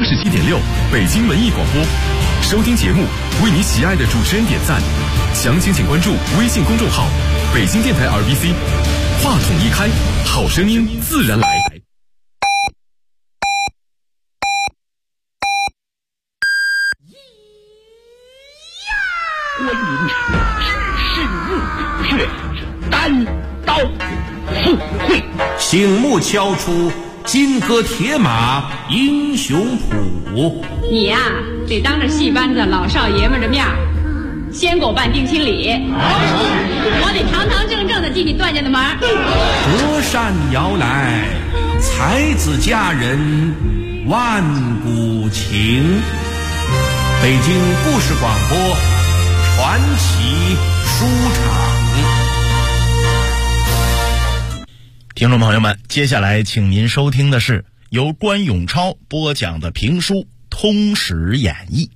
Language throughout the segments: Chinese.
97.6北京文艺广播。收听节目，为你喜爱的主持人点赞。详情请关注微信公众号北京电台 RBC。话筒一开，好声音自然来。 观音指示入血，单刀赴会， 醒目敲出金戈铁马英雄谱。 你呀，得当着戏班子老少爷们的面先给我办定亲礼，我得堂堂正正的进你段家的门。 隔山遥来，才子佳人万古情。北京故事广播传奇书场。 听众朋友们，接下来请您收听的是由关永超播讲的评书《通史演义》。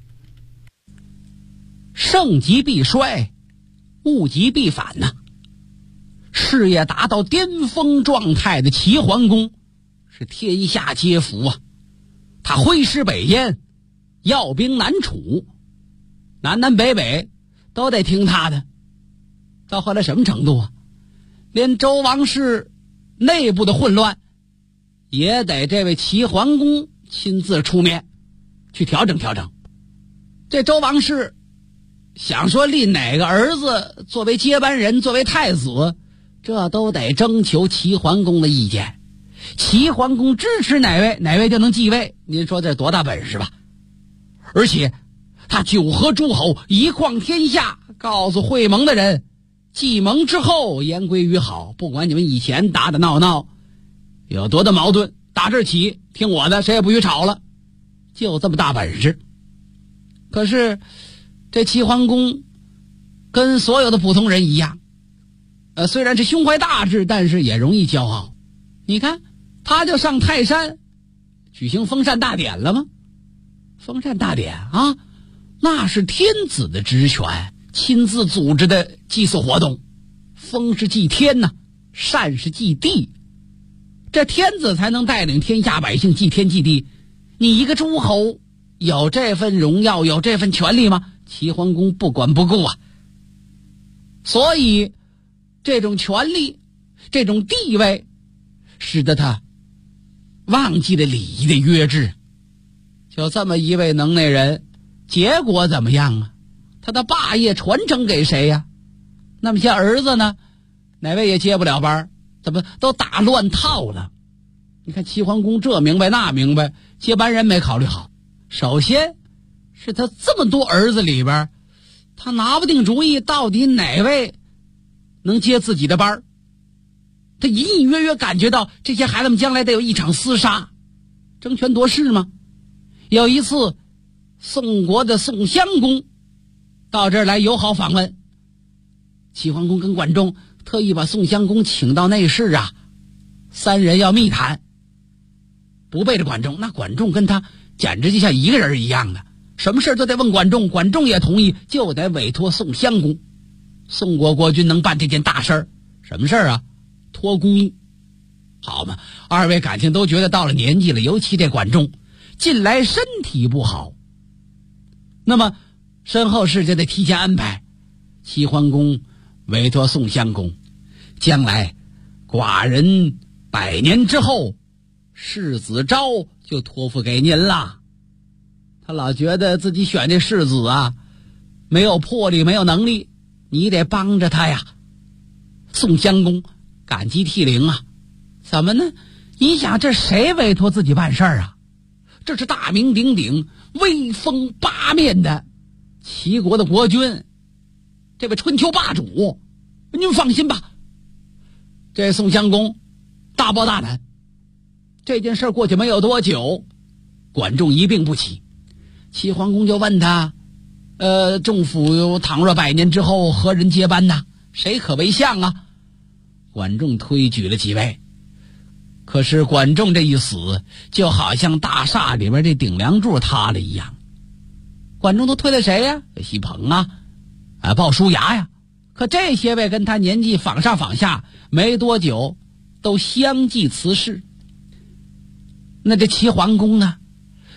盛极必衰，物极必反呐。事业达到巅峰状态的齐桓公是天下皆服啊！他挥师北燕，要兵南楚，南南北北都得听他的。到后来什么程度啊？连周王室内部的混乱也得这位齐桓公亲自出面去调整调整。这周王室想说立哪个儿子作为接班人，作为太子，这都得征求齐桓公的意见。齐桓公支持哪位，哪位就能继位。您说这多大本事吧？而且他九合诸侯，一匡天下，告诉会盟的人，继盟之后言归于好，不管你们以前打打闹闹有多大矛盾，打这起听我的，谁也不许吵了，就这么大本事。可是这齐桓公跟所有的普通人一样，虽然是胸怀大志，但是也容易骄傲。你看他就上泰山举行封禅大典了吗？封禅大典啊，那是天子的职权，亲自组织的祭祀活动。封是祭天呐，禅是祭地，这天子才能带领天下百姓祭天祭地。你一个诸侯有这份荣耀，有这份权利吗？齐桓公不管不顾啊。所以这种权利，这种地位，使得他忘记了礼仪的约制。就这么一位能耐人，结果怎么样啊？他的霸业传承给谁呀？那么些儿子呢，哪位也接不了班，怎么都打乱套了。你看齐桓公这明白那明白，接班人没考虑好。首先是他这么多儿子里边，他拿不定主意到底哪位能接自己的班。他隐隐约约感觉到这些孩子们将来得有一场厮杀，争权夺势吗？有一次宋国的宋襄公到这儿来友好访问，齐桓公跟管仲特意把宋襄公请到内室啊，三人要密谈。不背着管仲，那管仲跟他简直就像一个人一样的，什么事都得问管仲，管仲也同意，就得委托宋襄公。宋国国君能办这件大事儿，什么事儿啊？托孤。好嘛，二位感情都觉得到了年纪了，尤其这管仲近来身体不好，那么身后事就得提前安排。齐桓公委托宋襄公，将来寡人100年之后世子昭就托付给您了。他老觉得自己选这世子啊，没有魄力，没有能力，你得帮着他呀。宋襄公感激涕零啊。怎么呢？你想这谁委托自己办事儿啊？这是大名鼎鼎威风八面的齐国的国君，这位春秋霸主，您放心吧。这宋襄公大包大胆。这件事过去没有多久，管仲一病不起，齐桓公就问他，仲府倘若100年之后何人接班呢？谁可为相啊？管仲推举了几位，可是管仲这一死，就好像大厦里边这顶梁柱塌了一样。管仲都推了谁呀？隰鹏啊，鲍叔牙呀。可这些位跟他年纪仿上仿下，没多久都相继辞世。那这齐桓公呢，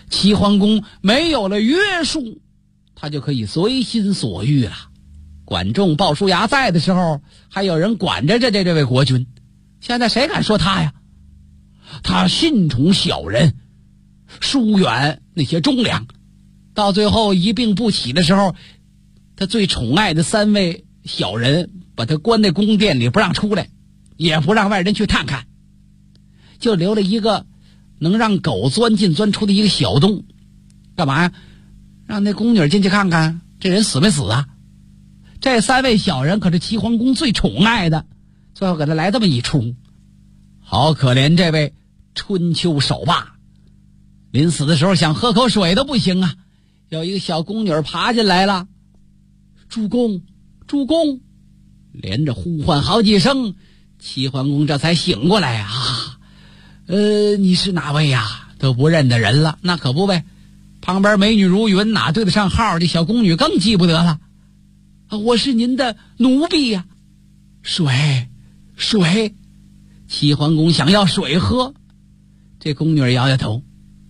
齐桓公没有了约束，他就可以随心所欲了。管仲、鲍叔牙在的时候，还有人管着这位国君，现在谁敢说他呀？他信宠小人，疏远那些忠良，到最后一病不起的时候，他最宠爱的3位小人把他关在宫殿里不让出来，也不让外人去看看，就留了一个能让狗钻进钻出的一个小洞。干嘛呀？让那宫女进去看看这人死没死啊？这3位小人可是齐桓公最宠爱的，最后给他来这么一出。好可怜这位春秋首霸，临死的时候想喝口水都不行啊。有一个小宫女爬进来了，主公主公，连着呼唤好几声，齐桓公这才醒过来啊。你是哪位呀？都不认得人了。那可不呗，旁边美女如云，哪对得上号？这小宫女更记不得了。我是您的奴婢呀。水。齐桓公想要水喝，这宫女摇摇头。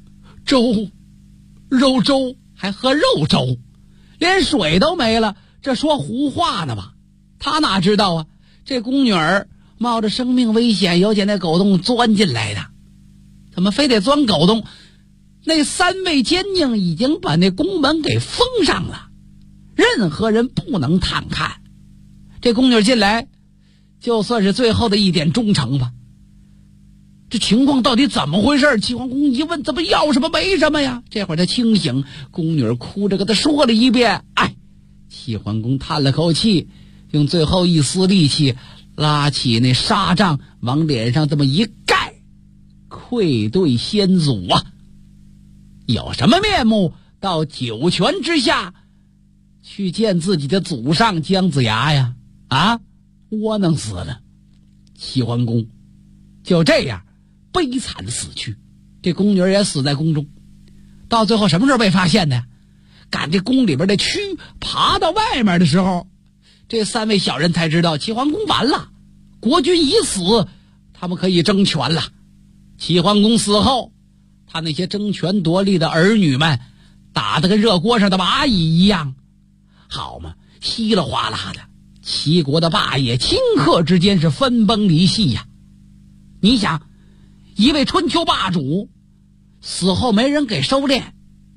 肉粥，还喝肉粥，连水都没了，这说胡话呢吧？他哪知道啊，这宫女冒着生命危险由那狗洞钻进来的。怎么非得钻狗洞？那3位奸佞已经把那宫门给封上了，任何人不能探看。这宫女进来就算是最后的一点忠诚吧。这情况到底怎么回事？齐桓公一问，怎么要什么没什么呀？这会儿他清醒，宫女哭着跟他说了一遍。齐桓公叹了口气，用最后一丝力气拉起那纱帐往脸上这么一盖，愧对先祖啊！有什么面目到九泉之下去见自己的祖上姜子牙呀？窝囊死了。齐桓公就这样悲惨的死去，这宫女也死在宫中。到最后什么时候被发现的？赶这宫里边的蛆爬到外面的时候，这3位小人才知道齐桓公完了，国君已死，他们可以争权了。齐桓公死后，他那些争权夺利的儿女们打得跟热锅上的蚂蚁一样，好嘛，稀里哗啦的，齐国的霸业顷刻之间是分崩离析呀。你想，一位春秋霸主死后没人给收敛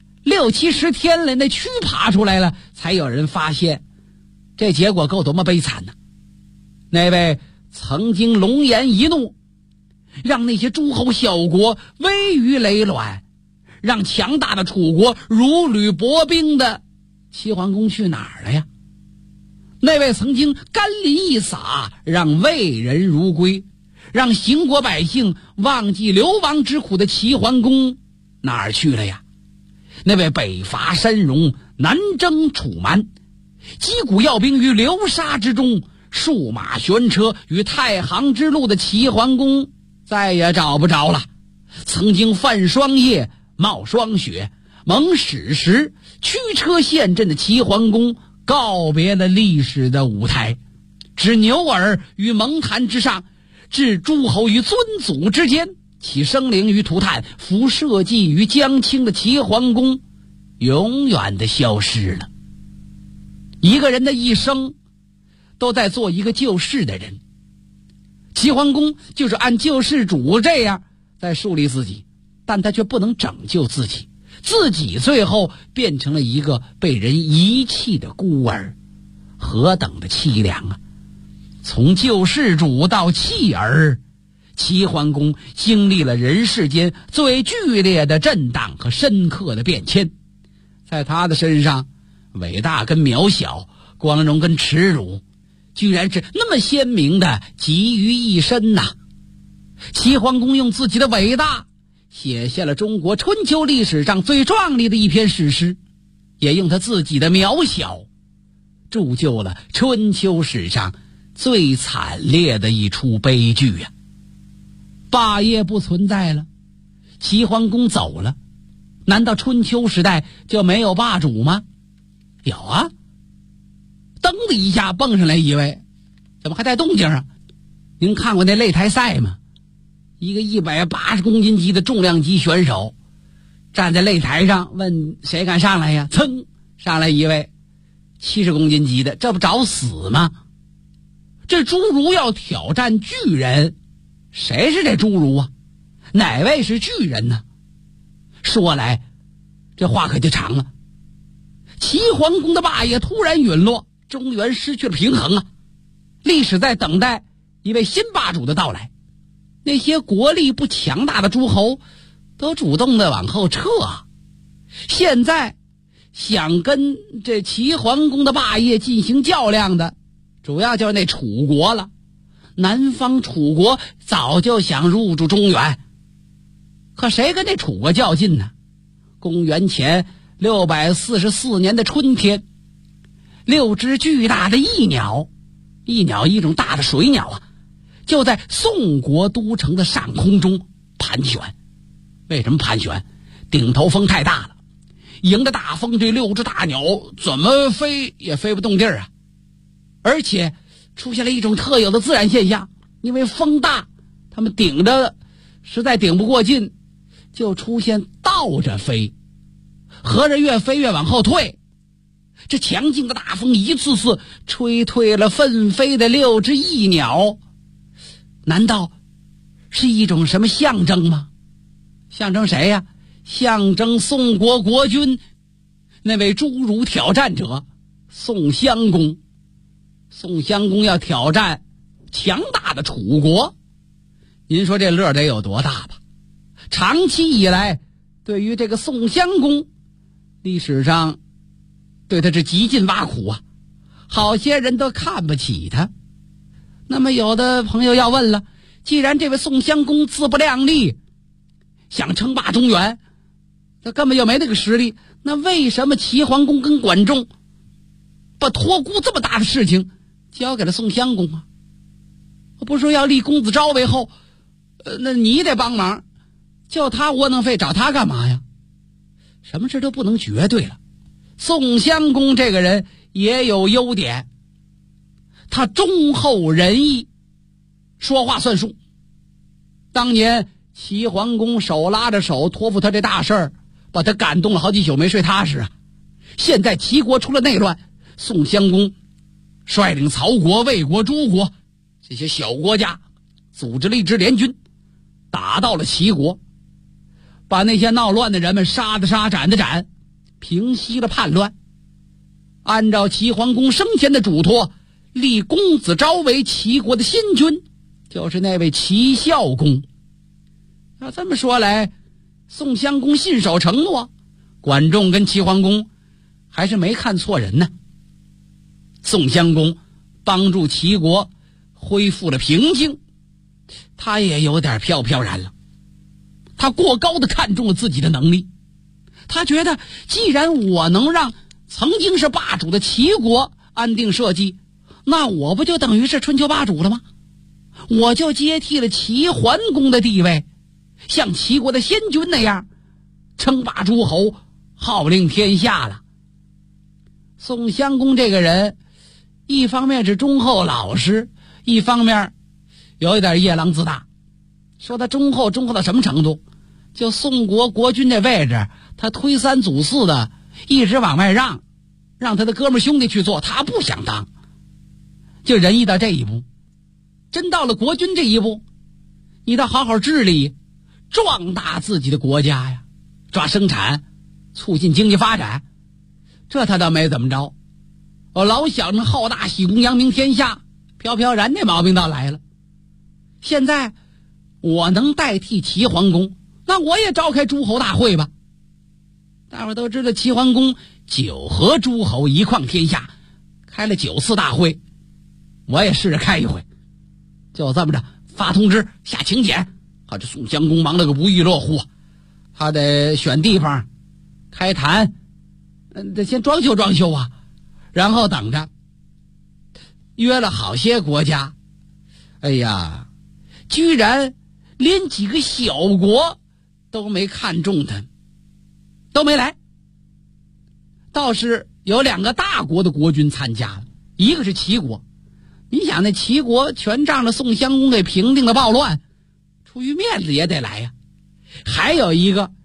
，6、70天了，那蛆爬出来了，才有人发现，这结果够多么悲惨呢？那位曾经龙颜一怒，让那些诸侯小国危于累卵，让强大的楚国如履薄冰的齐桓公去哪儿了呀？那位曾经甘霖一洒，让魏人如归，让邢国百姓忘记流亡之苦的齐桓公哪儿去了呀？那位北伐申戎，南征楚蛮，击鼓要兵于流沙之中，数马悬车于太行之路的齐桓公再也找不着了。曾经泛霜叶，冒霜雪，蒙史实，驱车陷阵的齐桓公告别了历史的舞台，置牛耳于蒙坛之上，置诸侯于尊祖之间，起生灵于涂炭，服社稷于江青的齐桓公永远的消失了。一个人的一生都在做一个救世的人，齐桓公就是按救世主这样在树立自己，但他却不能拯救自己，自己最后变成了一个被人遗弃的孤儿，何等的凄凉啊！从救世主到弃儿，齐桓公经历了人世间最剧烈的震荡和深刻的变迁。在他的身上，伟大跟渺小，光荣跟耻辱，居然是那么鲜明的集于一身呐！齐桓公用自己的伟大写下了中国春秋历史上最壮丽的一篇史诗，也用他自己的渺小铸就了春秋史上最惨烈的一出悲剧呀！霸业不存在了，齐桓公走了，难道春秋时代就没有霸主吗？有啊，噔的一下蹦上来一位，怎么还带动静啊？您看过那擂台赛吗？一个180公斤级的重量级选手， 站在擂台上问谁敢上来呀？噌，上来一位70公斤级的，这不找死吗？这侏儒要挑战巨人，谁是这侏儒啊？哪位是巨人呢？说来这话可就长了。齐桓公的霸业突然陨落，中原失去了平衡啊！历史在等待一位新霸主的到来。那些国力不强大的诸侯都主动的往后撤啊！现在想跟这齐桓公的霸业进行较量的，主要就是那楚国了。南方楚国早就想入驻中原，可谁跟这楚国较劲呢？公元前644年的春天，6只巨大的翼鸟，一种大的水鸟啊，就在宋国都城的上空中盘旋。为什么盘旋？顶头风太大了，迎着大风，这6只大鸟怎么飞也飞不动地儿啊！而且出现了一种特有的自然现象，因为风大，它们顶着实在顶不过劲，就出现倒着飞，合着越飞越往后退。这强劲的大风一次次吹退了奋飞的6只翼鸟，难道是一种什么象征吗？象征谁呀？象征宋国国君那位侏儒挑战者宋襄公。宋襄公要挑战强大的楚国，您说这乐得有多大吧？长期以来，对于这个宋襄公，历史上对他是极尽挖苦啊，好些人都看不起他。那么有的朋友要问了，既然这位宋襄公自不量力，想称霸中原，他根本就没那个实力，那为什么齐桓公跟管仲把托孤这么大的事情交给了宋襄公啊？我不是说要立公子昭为后，那你得帮忙，叫他窝囊废找他干嘛呀？什么事都不能绝对了。宋襄公这个人也有优点，他忠厚仁义，说话算数。当年齐桓公手拉着手托付他这大事儿，把他感动了好几宿没睡踏实啊。现在齐国出了内乱，宋襄公率领曹国、魏国、诸国这些小国家，组织了一支联军，打到了齐国，把那些闹乱的人们杀的杀，斩的斩，平息了叛乱。按照齐桓公生前的嘱托，立公子昭为齐国的新君，就是那位齐孝公。要这么说来，宋襄公信守承诺，管仲跟齐桓公还是没看错人呢。宋襄公帮助齐国恢复了平静，他也有点飘飘然了。他过高的看重了自己的能力，他觉得既然我能让曾经是霸主的齐国安定社稷，那我不就等于是春秋霸主了吗？我就接替了齐桓公的地位，像齐国的先君那样称霸诸侯，号令天下了。宋襄公这个人一方面是忠厚老实，一方面有一点夜郎自大。说他忠厚到什么程度？就宋国国君这位置，他推三阻四的一直往外让他的哥们兄弟去做，他不想当。就仁义到这一步，真到了国君这一步，你得好好治理，壮大自己的国家呀，抓生产，促进经济发展，这他倒没怎么着。我老想着好大喜功，扬名天下，飘飘然这毛病倒来了。现在我能代替齐桓公，那我也召开诸侯大会吧。大伙都知道齐桓公9合诸侯，一匡天下，开了9次大会，我也试着开一回。就这么着发通知下请柬，这宋襄公忙了个不亦乐乎，他得选地方开坛，得先装修啊，然后等着。约了好些国家，哎呀，居然连几个小国都没看中他，都没来。倒是有2个大国的国君参加了，一个是齐国。你想那齐国全仗着宋襄公给平定了暴乱，出于面子也得来呀。还有一个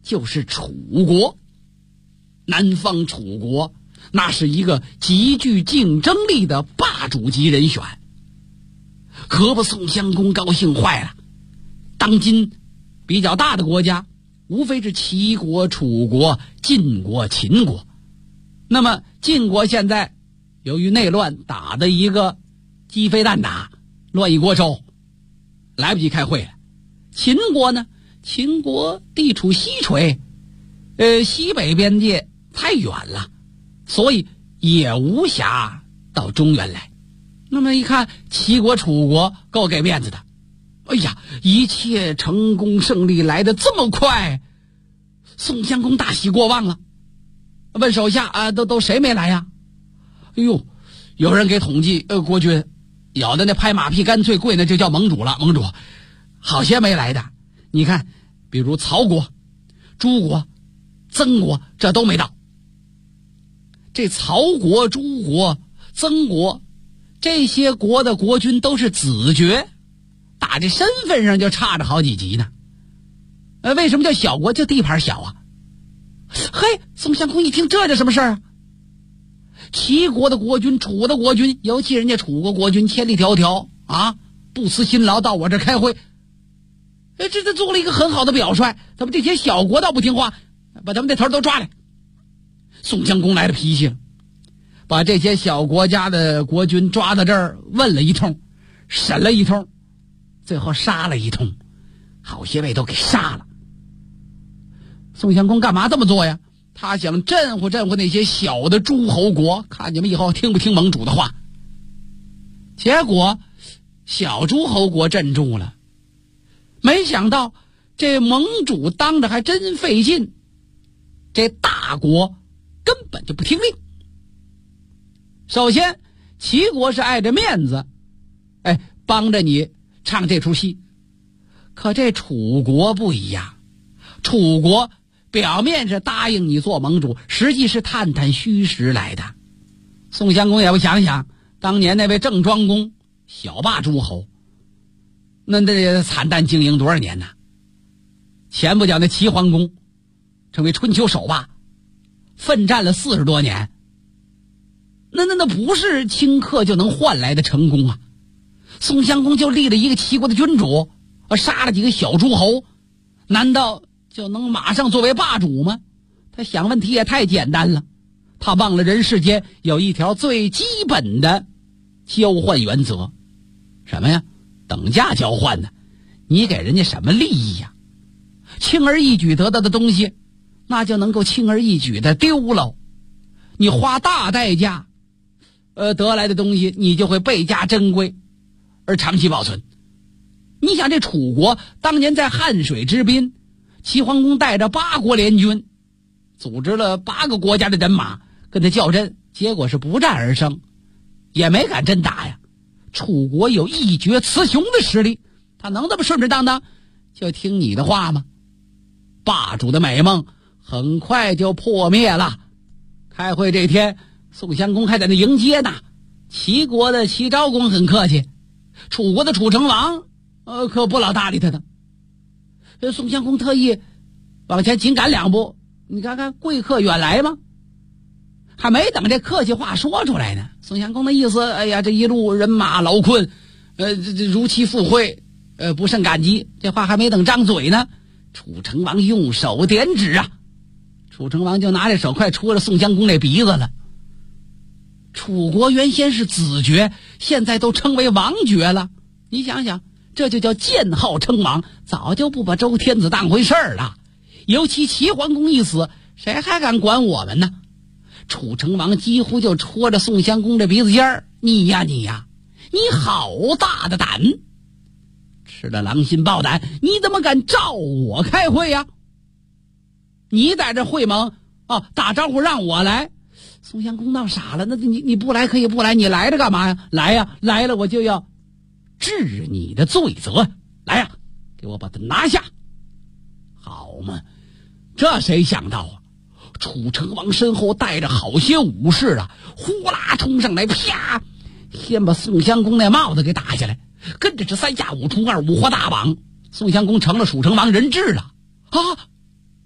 就是楚国。南方楚国那是一个极具竞争力的霸主级人选，可把宋襄公高兴坏了。当今比较大的国家无非是齐国、楚国、晋国、秦国。那么晋国现在由于内乱打的一个鸡飞蛋打，乱一锅粥，来不及开会了。秦国呢，秦国地处西陲，西北边界太远了，所以也无暇到中原来。那么一看齐国、楚国够给面子的，哎呀，一切成功胜利来得这么快，宋襄公大喜过望了，问手下都谁没来呀？哎呦，有人给统计国君，有的那拍马屁干脆跪那就叫盟主了，盟主好些没来的。你看比如曹国、朱国、曾国，这都没到。这曹国、朱国、曾国这些国的国君都是子爵，打这身份上就差着好几级呢。为什么叫小国？就地盘小啊。嘿，宋襄公一听，这叫什么事儿啊？齐国的国君、楚的国君，尤其人家楚国国君千里迢迢啊，不辞辛劳到我这开会，这做了一个很好的表率。咱们这些小国倒不听话，把他们这头都抓来。宋襄公来了脾气了，把这些小国家的国君抓到这儿，问了一通，审了一通，最后杀了一通，好些位都给杀了。宋襄公干嘛这么做呀？他想镇唬镇唬那些小的诸侯国，看你们以后听不听盟主的话。结果小诸侯国镇住了，没想到这盟主当着还真费劲，这大国根本就不听令。首先齐国是碍着面子，帮着你唱这出戏，可这楚国不一样，楚国表面是答应你做盟主，实际是探探虚实来的。宋襄公也不想想，当年那位郑庄公小霸诸侯，那惨淡经营多少年呢？前不讲那齐桓公成为春秋首霸，奋战了40多年，那不是顷刻就能换来的成功啊。宋襄公就立了一个齐国的君主，杀了几个小诸侯，难道就能马上作为霸主吗？他想问题也太简单了，他忘了人世间有一条最基本的交换原则。什么呀？等价交换呢。你给人家什么利益呀？轻而易举得到的东西，那就能够轻而易举的丢了。你花大代价得来的东西，你就会倍加珍贵而长期保存。你想这楚国当年在汉水之滨，齐桓公带着8国联军，组织了8个国家的人马跟他较真，结果是不战而胜，也没敢真打呀。楚国有一决雌雄的实力，他能这么顺顺当当就听你的话吗？霸主的美梦很快就破灭了。开会这天，宋襄公还在那迎接呢。齐国的齐昭公很客气，楚国的楚成王可不老搭理他的。宋襄公特意往前紧赶2步，你看看贵客远来吗？还没等这客气话说出来呢，宋襄公的意思，哎呀，这一路人马劳困，如期赴会，不甚感激。这话还没等张嘴呢，楚成王用手点指啊，楚成王就拿这手快戳着宋襄公那鼻子了。楚国原先是子爵，现在都称为王爵了。你想想，这就叫见号称王，早就不把周天子当回事儿了。尤其齐桓公一死，谁还敢管我们呢？楚成王几乎就戳着宋襄公这鼻子尖儿，你呀，你好大的胆！吃了狼心豹胆，你怎么敢召我开会呀？你在这会盟打招呼让我来。宋襄公闹傻了，那你不来可以不来，你来了干嘛呀？来呀，来了我就要治你的罪责。来呀，给我把他拿下。好嘛，这谁想到啊？楚成王身后带着好些武士啊，呼啦冲上来，啪，先把宋襄公那帽子给打下来，跟着是3下5除2，5花大绑。宋襄公成了楚成王人质了啊！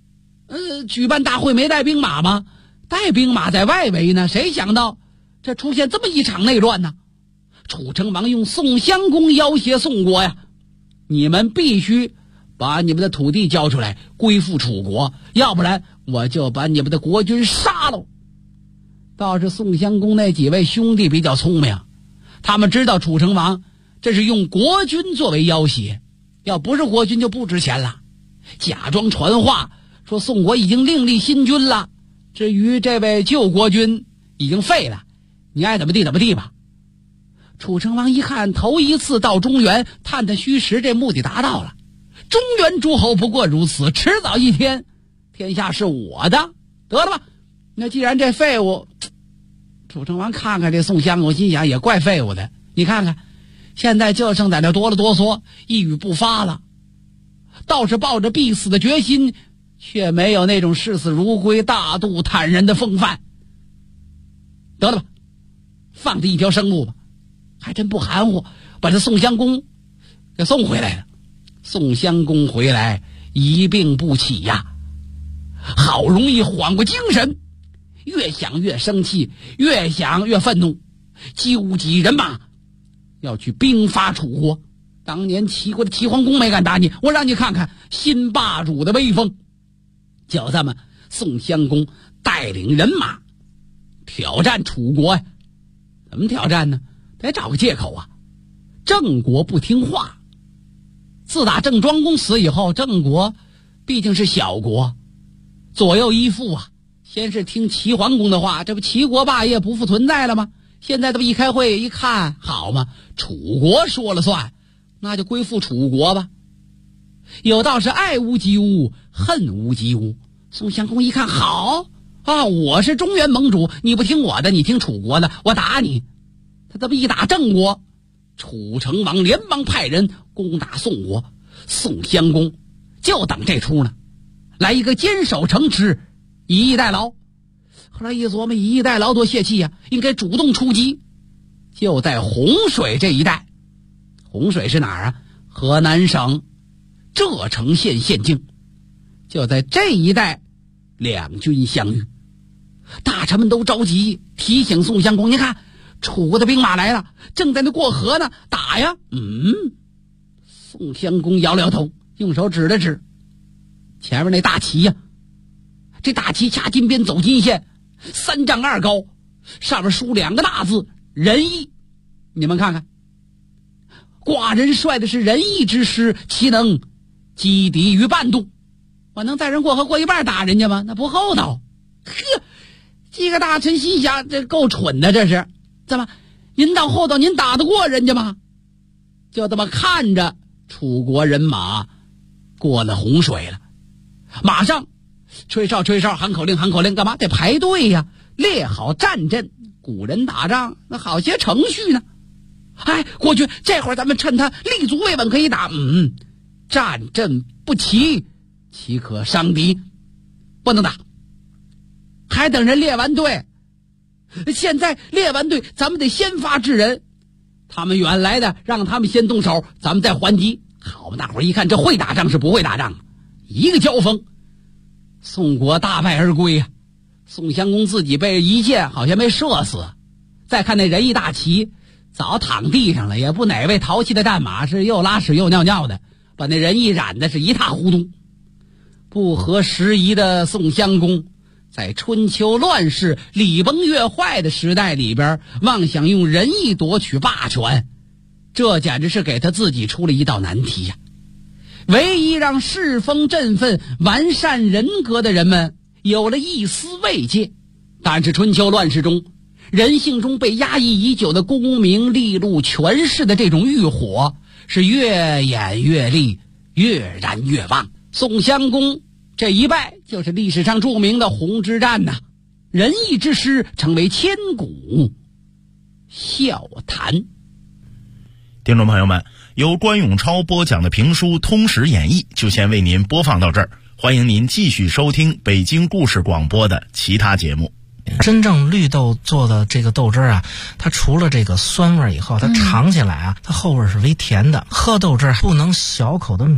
举办大会没带兵马吗？带兵马在外围呢，谁想到这出现这么一场内乱呢？楚成王用宋襄公要挟宋国呀，你们必须把你们的土地交出来，归附楚国，要不然我就把你们的国君杀了。倒是宋襄公那几位兄弟比较聪明，他们知道楚成王这是用国君作为要挟，要不是国君就不值钱了，假装传话说宋国已经另立新君了，至于这位旧国君已经废了，你爱怎么地怎么地吧。楚成王一看头一次到中原探探虚实，这目的达到了，中原诸侯不过如此，迟早一天天下是我的，得了吧。那既然这废物，楚成王看看这宋襄公，心想也怪废物的，你看看现在就剩在那哆了哆嗦一语不发了，倒是抱着必死的决心，却没有那种视死如归大度坦然的风范。得了吧，放他一条生路吧，还真不含糊，把这宋襄公给送回来了。宋襄公回来一病不起呀，好容易缓过精神，越想越生气，越想越愤怒，纠集人马要去兵发楚国。当年齐国的齐桓公没敢打你，我让你看看新霸主的威风。就这么，宋襄公带领人马挑战楚国呀。怎么挑战呢？得找个借口啊。郑国不听话，自打郑庄公死以后，郑国毕竟是小国，左右依附啊。先是听齐桓公的话，这不齐国霸业不复存在了吗？现在这么一开会一看，好嘛，楚国说了算，那就归附楚国吧。有道是爱屋及乌，恨屋及乌。宋襄公一看，好啊，我是中原盟主，你不听我的，你听楚国的，我打你。他这么一打郑国，楚成王连忙派人攻打宋国，宋襄公就等这出呢，来一个坚守城池，以逸待劳。后来一琢磨，以逸待劳多泄气呀，应该主动出击。就在洪水这一带，洪水是哪儿啊？河南省柘城县县境。就在这一带，两军相遇，大臣们都着急，提醒宋襄公，你看楚国的兵马来了，正在那过河呢，打呀。宋襄公摇了摇头，用手指了指前面那大旗呀。这大旗掐金边走金线，3丈2高，上面书2个大字仁义。你们看看，寡人率的是仁义之师，岂能击敌于半渡？我能带人过河过一半打人家吗？那不厚道。呵，几个大臣心想，这够蠢的，这是怎么？您到厚道，您打得过人家吗？就这么看着楚国人马过了洪水了，马上吹哨吹哨，喊口令喊口令，干嘛？得排队呀，列好战阵。古人打仗那好些程序呢。哎，国君，这会儿咱们趁他立足未稳可以打。战阵不齐，岂可伤敌？不能打，还等人列完队。现在列完队，咱们得先发制人。他们远来的，让他们先动手，咱们再还击。好，大伙儿一看，这会打仗是不会打仗，一个交锋，宋国大败而归啊！宋襄公自己被一箭好像没射死，再看那仁义大旗，早躺地上了，也不哪位淘气的战马是又拉屎又尿尿的，把那仁义染的是一塌糊涂。不合时宜的宋襄公，在春秋乱世、礼崩乐坏的时代里边，妄想用仁义夺取霸权，这简直是给他自己出了一道难题呀！唯一让世风振奋、完善人格的人们有了一丝慰藉，但是春秋乱世中，人性中被压抑已久的功名利禄权势的这种欲火是越演越烈，越燃越旺。宋襄公这一败，就是历史上著名的洪之战呐，仁义之师成为千古笑谈。 听众朋友们，由关永超播讲的评书《通史演义》就先为您播放到这儿，欢迎您继续收听北京故事广播的其他节目。 真正绿豆做的这个豆汁啊，它除了这个酸味以后，它尝起来啊，它后味是微甜的。喝豆汁不能小口的抿，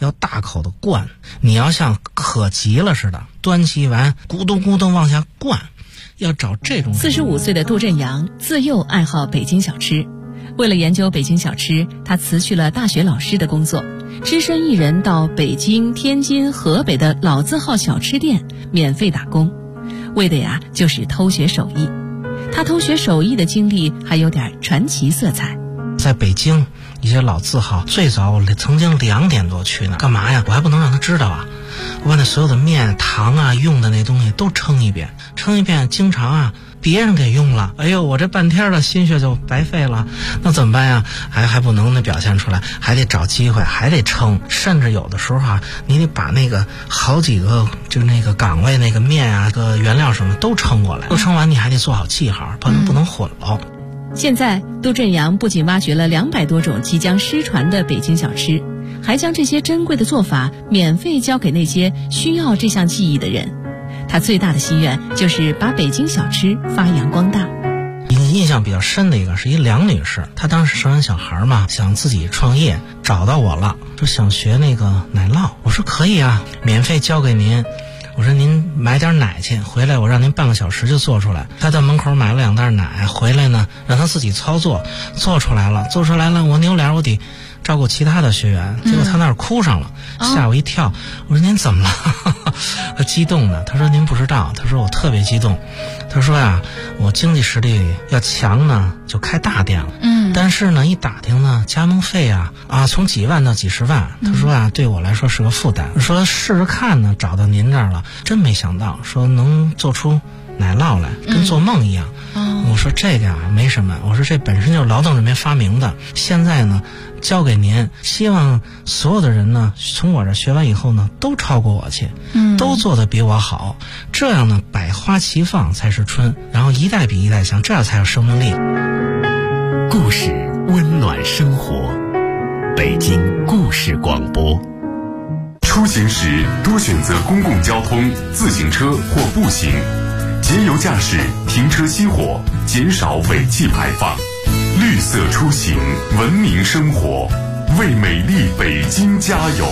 要大口的灌，你要像渴急了似的，端起碗咕咚咕咚往下灌，要找这种。 45岁的杜振阳自幼爱好北京小吃，为了研究北京小吃，他辞去了大学老师的工作，只身一人到北京、天津、河北的老字号小吃店免费打工，为的呀就是偷学手艺。他偷学手艺的经历还有点传奇色彩。 在北京一些老字号，最早我曾经2点多去呢，干嘛呀？我还不能让他知道啊！我把那所有的面、糖啊、用的那东西都称一遍，经常啊别人给用了，哎呦，我这半天的心血就白费了。那怎么办呀？还不能那表现出来，还得找机会，还得称，甚至有的时候啊，你得把那个好几个就那个岗位那个面啊、个原料什么都称过来，都称完你还得做好记号，不能混了。 现在杜振阳不仅挖掘了200多种即将失传的北京小吃，还将这些珍贵的做法免费教给那些需要这项技艺的人。他最大的心愿就是把北京小吃发扬光大。 印象比较深的一个是一梁女士，她当时生完小孩嘛，想自己创业，找到我了，说想学那个奶酪。我说可以啊，免费教给您。我说您买点奶去，回来我让您半个小时就做出来。他在门口买了2袋奶，回来呢让他自己操作，做出来了，我扭脸我得照顾其他的学员，结果他那儿哭上了，吓我一跳。我说您怎么了？他激动的，他说您不知道，他说我特别激动。他说呀，我经济实力要强呢，就开大店了。但是呢，一打听呢，加盟费啊从几万到几十万。他说啊，对我来说是个负担。说试试看呢，找到您这儿了，真没想到，说能做出奶酪来，跟做梦一样。我说这个没什么，我说这本身就是劳动人民发明的，现在呢交给您，希望所有的人呢从我这学完以后呢都超过我去，都做得比我好，这样呢百花齐放才是春，然后一代比一代强，这样才有生命力。 故事温暖生活，北京故事广播。出行时多选择公共交通、自行车或步行，节油驾驶，停车熄火，减少尾气排放。绿色出行，文明生活，为美丽北京加油。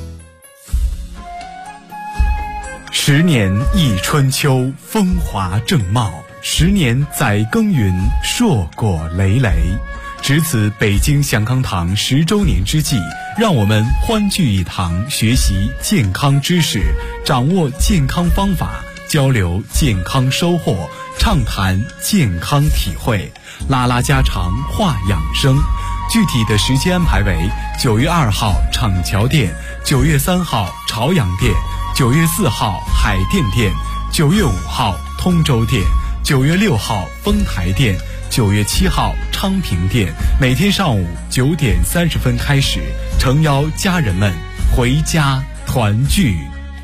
10年一春秋，风华正茂；10年载耕耘，硕果累累。值此北京祥康堂10周年之际，让我们欢聚一堂，学习健康知识，掌握健康方法，交流健康收获，畅谈健康体会，拉拉家常，话养生。具体的时间安排为9月2号厂桥店，9月3号朝阳店，9月4号海淀店，9月5号通州店，9月6号丰台店，9月7号昌平店。每天上午9点30分开始，诚邀家人们回家团聚。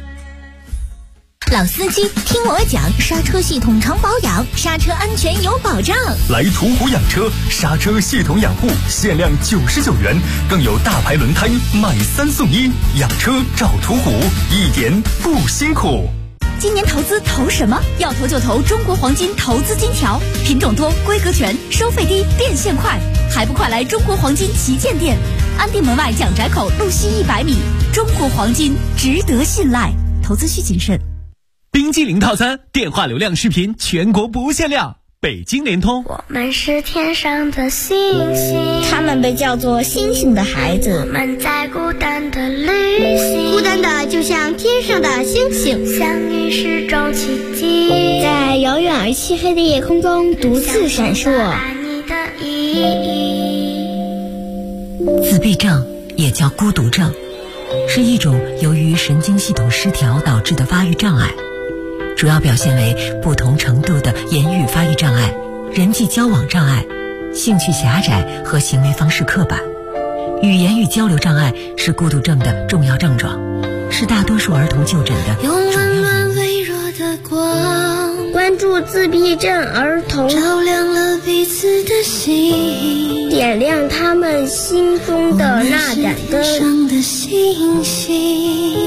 老司机听我讲，刹车系统常保养，刹车安全有保障。 来途虎养车，刹车系统养护限量99元，更有大牌轮胎买3送1，养车找途虎，一点不辛苦。 今年投资投什么？要投就投中国黄金投资金条，品种多，规格全，收费低，变现快，还不快来中国黄金旗舰店，安定门外蒋宅口路西100米。中国黄金值得信赖，投资需谨慎。 冰激凌套餐，电话流量视频全国不限量，北京联通。 我们是天上的星星， 他们被叫做星星的孩子。 我们在孤单的旅行， 孤单的就像天上的星星， 相遇是种奇迹， 在遥远而漆黑的夜空中独自闪烁。 你的意义。 自闭症也叫孤独症，是一种由于神经系统失调导致的发育障碍，主要表现为不同程度的言语发育障碍、人际交往障碍、兴趣狭窄和行为方式刻板。语言与交流障碍是孤独症的重要症状，是大多数儿童就诊的主要原因。 用温暖微弱的光， 关注自闭症儿童， 照亮了彼此的心， 点亮他们心中的那盏灯。 天上的星星。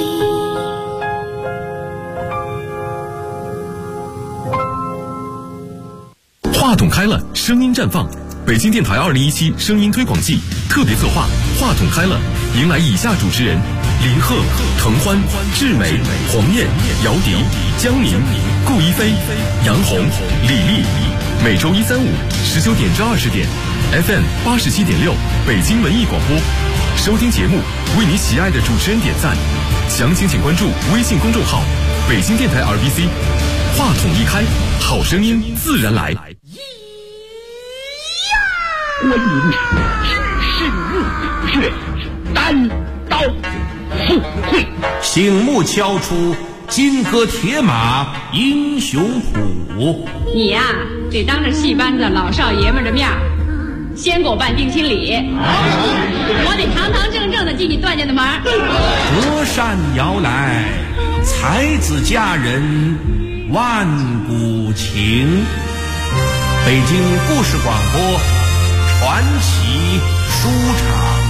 话筒开了，声音绽放。北京电台2017声音推广季特别策划，话筒开了，迎来以下主持人： 林鹤、滕欢、志美、黄燕、姚笛、江宁、顾一飞、杨红、李丽。每周1、3、5 19点至20点 ，FM 87.6北京文艺广播。收听节目，为你喜爱的主持人点赞。详情请关注微信公众号“北京电台 RBC”。话筒一开，好声音自然来。 观音只身入虎穴，单刀赴会， 醒目敲出金戈铁马英雄谱。 你呀，得当着戏班子老少爷们的面先给我办定亲礼，我得堂堂正正的进你段家的门。 隔山遥来，才子佳人万古情。北京故事广播传奇书场。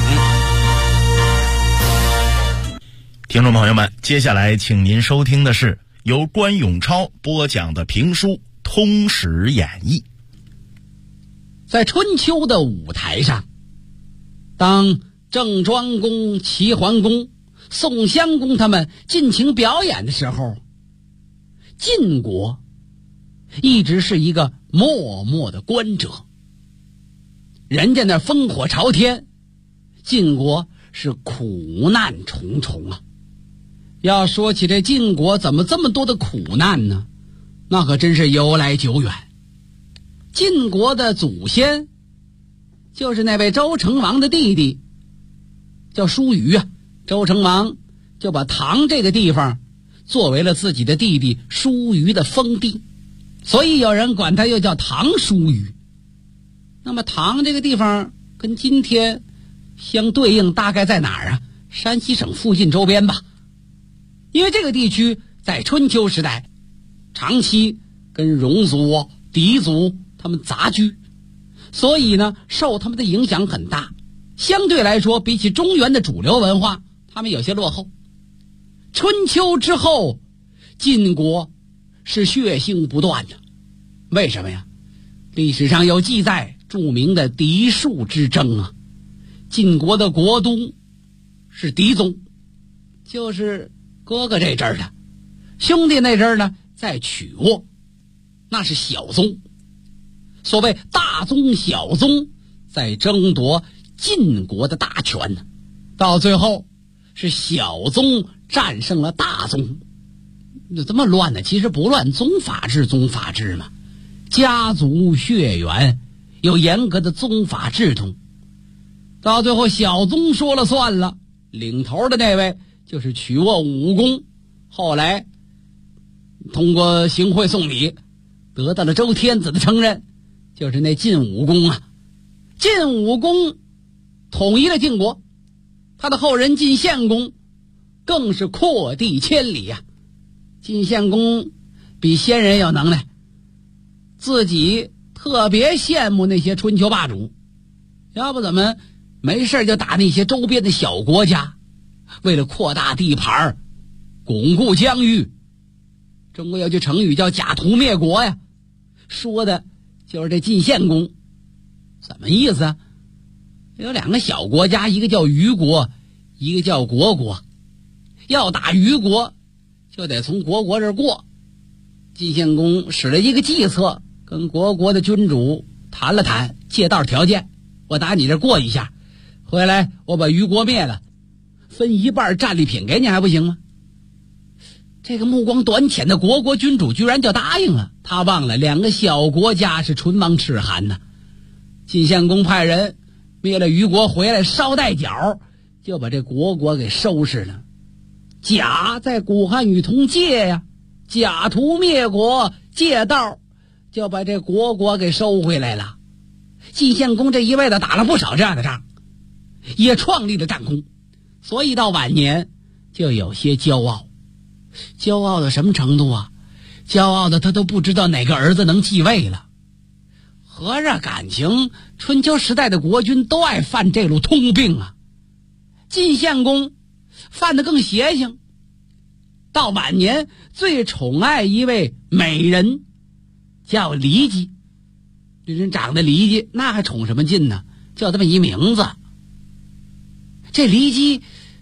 听众朋友们，接下来请您收听的是由关永超播讲的评书《通史演义》。 在春秋的舞台上，当郑庄公、齐桓公、宋襄公他们尽情表演的时候，晋国一直是一个默默的观者。人家那烽火朝天，晋国是苦难重重啊。要说起这晋国怎么这么多的苦难呢？那可真是由来久远。晋国的祖先就是那位周成王的弟弟，叫叔虞啊。周成王就把唐这个地方作为了自己的弟弟叔虞的封地，所以有人管他又叫唐叔虞。那么唐这个地方跟今天相对应大概在哪儿啊？山西省附近周边吧。因为这个地区在春秋时代长期跟戎族、狄族他们杂居，所以呢受他们的影响很大，相对来说比起中原的主流文化他们有些落后。春秋之后，晋国是血腥不断的。为什么呀？历史上有记载著名的狄庶之争啊。晋国的国都是狄宗，就是哥哥这阵儿的，兄弟那阵儿呢在曲沃，那是小宗。所谓大宗小宗在争夺晋国的大权呢，到最后是小宗战胜了大宗。这么乱呢？其实不乱，宗法制嘛，家族血缘有严格的宗法制度，到最后小宗说了算了，领头的那位就是曲沃武公，后来通过行贿送礼得到了周天子的承认，就是那晋武公啊。晋武公统一了晋国，他的后人晋献公更是扩地千里啊。晋献公比先人有能耐，自己特别羡慕那些春秋霸主，要不怎么没事就打那些周边的小国家，为了扩大地盘巩固疆域。中国有句成语叫假途灭国呀，说的就是这晋献公。怎么意思啊？有两个小国家，一个叫虞国，一个叫虢国。要打虞国就得从虢国这儿过。晋献公使了一个计策，跟虢国的君主谈了谈借道条件，我打你这儿过一下，回来我把虞国灭了，分一半战利品给你还不行吗？这个目光短浅的虢国君主居然就答应了。他忘了两个小国家是唇亡齿寒呐。晋献公派人灭了虞国回来，捎带脚就把这虢国给收拾了。假在古汉语通借呀，假途灭国，借道就把这虢国给收回来了。晋献公这一辈子打了不少这样的仗，也创立了战功，所以到晚年就有些骄傲。骄傲到什么程度啊？骄傲的他都不知道哪个儿子能继位了。合着感情春秋时代的国君都爱犯这路通病啊。晋献公犯得更邪性，到晚年最宠爱一位美人，叫骊姬。这人长得骊姬，那还宠什么劲呢？叫这么一名字。这骊姬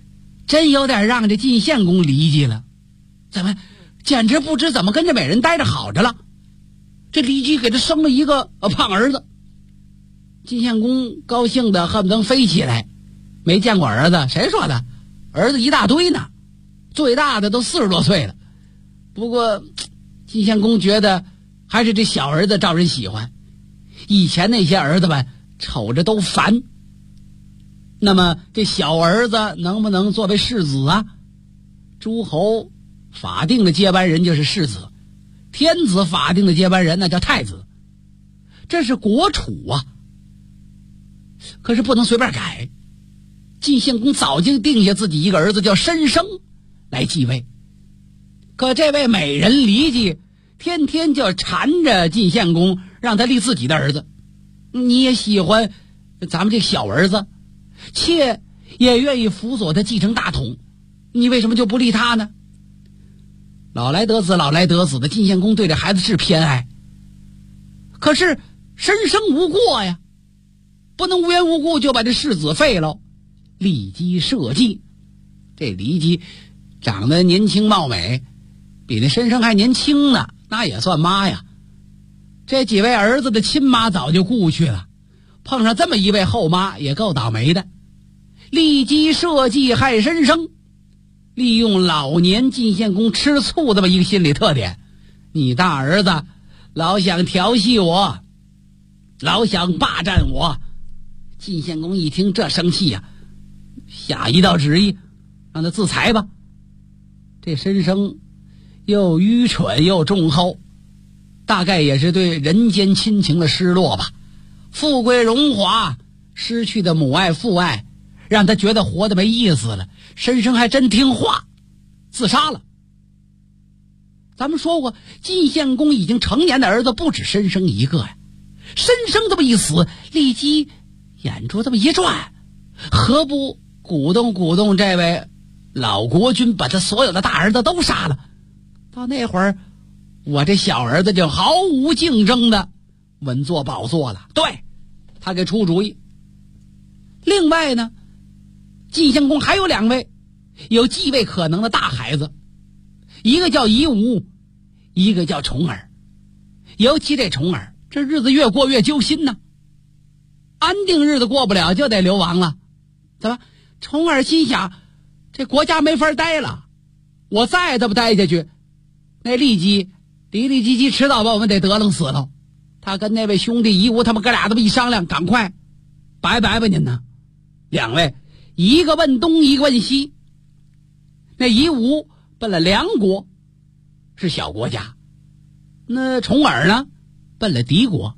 真有点让这晋献公离奇了，怎么简直不知怎么跟这美人待着好着了。这骊姬给他生了一个胖儿子，晋献公高兴的恨不得飞起来。没见过儿子，谁说的？儿子一大堆呢，最大的都40多岁了。不过晋献公觉得还是这小儿子招人喜欢，以前那些儿子们瞅着都烦。那么这小儿子能不能作为世子啊？诸侯法定的接班人就是世子，天子法定的接班人那叫太子，这是国储啊。可是不能随便改，晋献公早就定下自己一个儿子叫申生来继位。可这位美人骊姬天天就缠着晋献公，让他立自己的儿子。你也喜欢咱们这小儿子，妾也愿意辅佐他继承大统，你为什么就不立他呢？老来得子老来得子的，晋献公对这孩子是偏爱，可是申生无过呀，不能无缘无故就把这世子废了。立姬社稷，这骊姬长得年轻貌美，比那申生还年轻呢，那也算妈呀。这几位儿子的亲妈早就故去了，碰上这么一位后妈也够倒霉的。立姬社稷害申生，利用老年晋献公吃醋这么一个心理特点，你大儿子老想调戏我，老想霸占我。晋献公一听这生气呀，下一道旨意让他自裁吧。这申生又愚蠢又忠厚，大概也是对人间亲情的失落吧。富贵荣华失去的母爱父爱，让他觉得活得没意思了。申生还真听话，自杀了。咱们说过，晋献公已经成年的儿子不止申生一个呀。申生这么一死，骊姬眼珠这么一转，何不鼓动鼓动这位老国君，把他所有的大儿子都杀了？到那会儿，我这小儿子就毫无竞争的稳坐宝座了。对，他给出主意。另外呢，晋献公还有2位有继位可能的大孩子，一个叫夷吾，一个叫重耳。尤其这重耳，这日子越过越揪心呢，安定日子过不了就得流亡了。怎么？重耳心想，这国家没法待了，我再这么待下去，那骊姬迟早把我们得得楞死了。他跟那位兄弟夷吾他们哥俩这么一商量，赶快拜拜吧您呢。2位一个奔东一个奔西，那夷吾奔了梁国，是小国家，那重耳呢奔了敌国。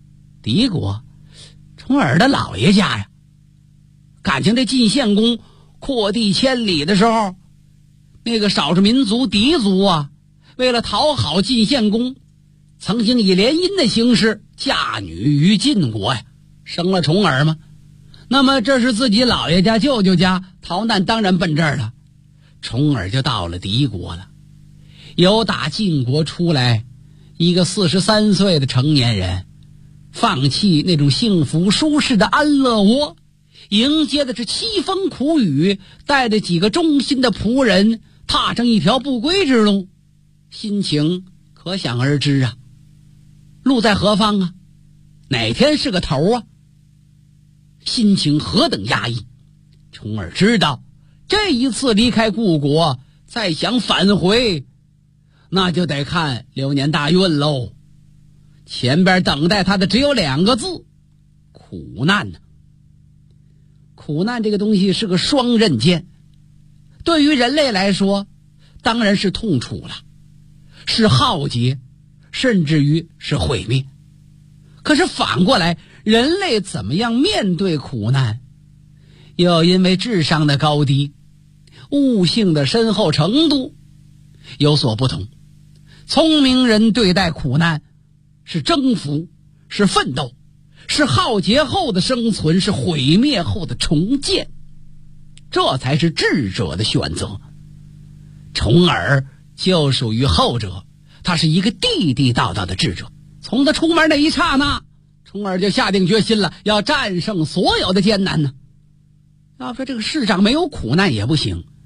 重耳的老爷家呀，感情这晋献公扩地千里的时候，那个少数民族狄族啊，为了讨好晋献公，曾经以联姻的形式嫁女于晋国呀，生了重耳嘛。那么这是自己老爷家舅舅家，逃难当然奔这儿了。重耳就到了敌国了，由打晋国出来一个43岁的成年人，放弃那种幸福舒适的安乐窝，迎接的是凄风苦雨，带着几个忠心的仆人，踏上一条不归之路，心情可想而知啊。路在何方啊？哪天是个头啊？心情何等压抑。重耳知道，这一次离开故国，再想返回，那就得看流年大运喽。前边等待他的只有2个字：苦难呢。苦难这个东西是个双刃剑，对于人类来说当然是痛楚了，是浩劫，甚至于是毁灭。可是反过来，人类怎么样面对苦难，又因为智商的高低、悟性的深厚程度有所不同。聪明人对待苦难是征服，是奋斗，是浩劫后的生存，是毁灭后的重建，这才是智者的选择。重耳就属于后者，他是一个地地道道的智者。从他出门那一刹那，重耳就下定决心了，要战胜所有的艰难呢。要说这个世上没有苦难也不行，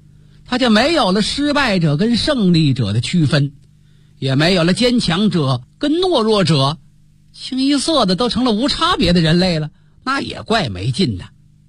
他就没有了失败者跟胜利者的区分，也没有了坚强者跟懦弱者，清一色的都成了无差别的人类了，那也怪没劲的。